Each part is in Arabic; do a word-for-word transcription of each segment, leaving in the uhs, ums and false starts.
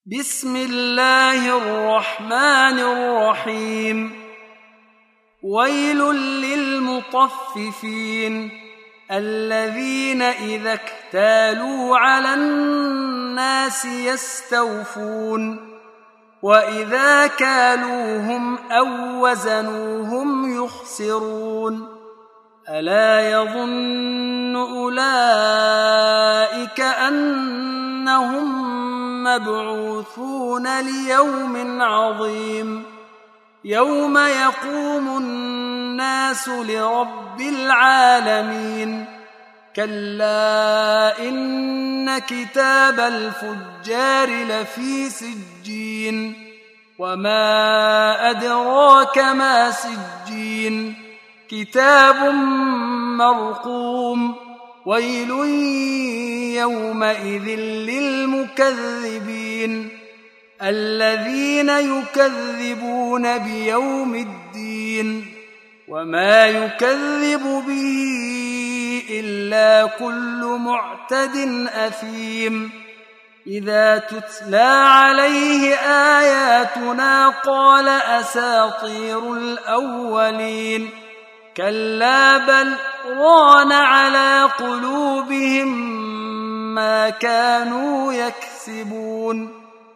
بسم الله الرحمن الرحيم. ويل للمطففين الذين إذا اكتالوا على الناس يستوفون وإذا كالوهم أو وزنوهم يخسرون. ألا يظن أولئك أنهم مبعوثون ليوم عظيم يوم يقوم الناس لرب العالمين. كلا إن كتاب الفجار لفي سجين وما أدراك ما سجين كتاب مرقوم. ويل يومئذ للمكذبين الذين يكذبون بيوم الدين وما يكذب به إلا كل معتد أثيم. إذا تتلى عليه آياتنا قال أساطير الأولين. كلا بل ران على قلوبهم ما كانوا يكسبون.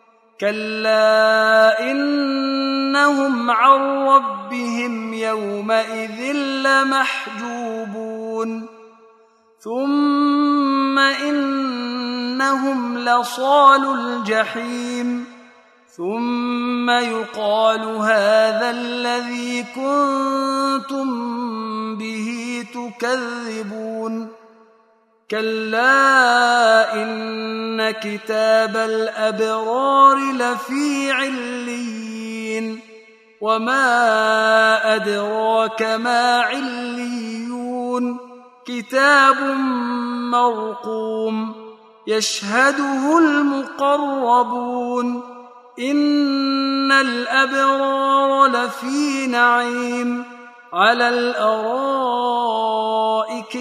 كلا إنهم عن ربهم يومئذ لمحجوبون. ثم إنهم لصالو الجحيم ثم يقال هذا الذي كنتم به تكذبون. كلا إن كتاب الأبرار لفي عليين وما أدراك ما عليون كتاب مرقوم يشهده المقربون. إن الأبرار لفي نعيم على الأرائك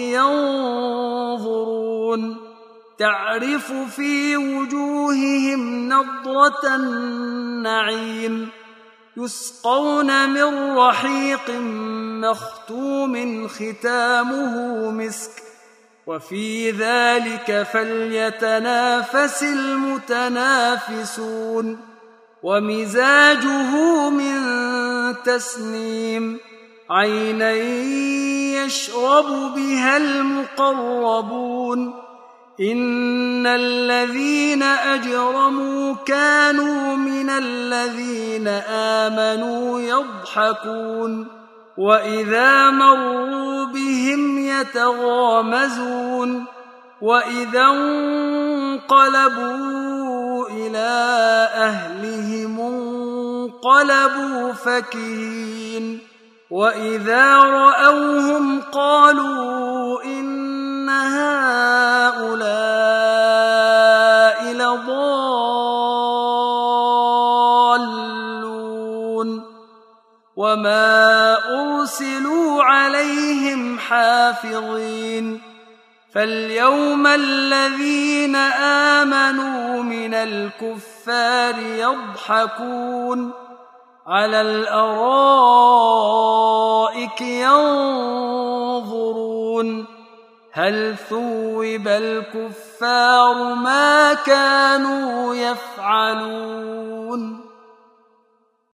ينظرون تعرف في وجوههم نضرة النعيم يسقون من رحيق مختوم ختامه مسك وفي ذلك فليتنافس المتنافسون. ومزاجه من تسنيم عينا يشرب بها المقربون. إن الذين أجرموا كانوا من الذين آمنوا يضحكون وإذا مروا بهم يتغامزون وإذا انقلبوا إلى أهلهم انقلبوا فكهين وإذا رأوهم قالوا إن هؤلاء لضالون وما أرسلوا عليهم حافظين. فاليوم الذين آمنوا من الكفار يضحكون على الأرائك ينظرون هل ثوب الكفار ما كانوا يفعلون.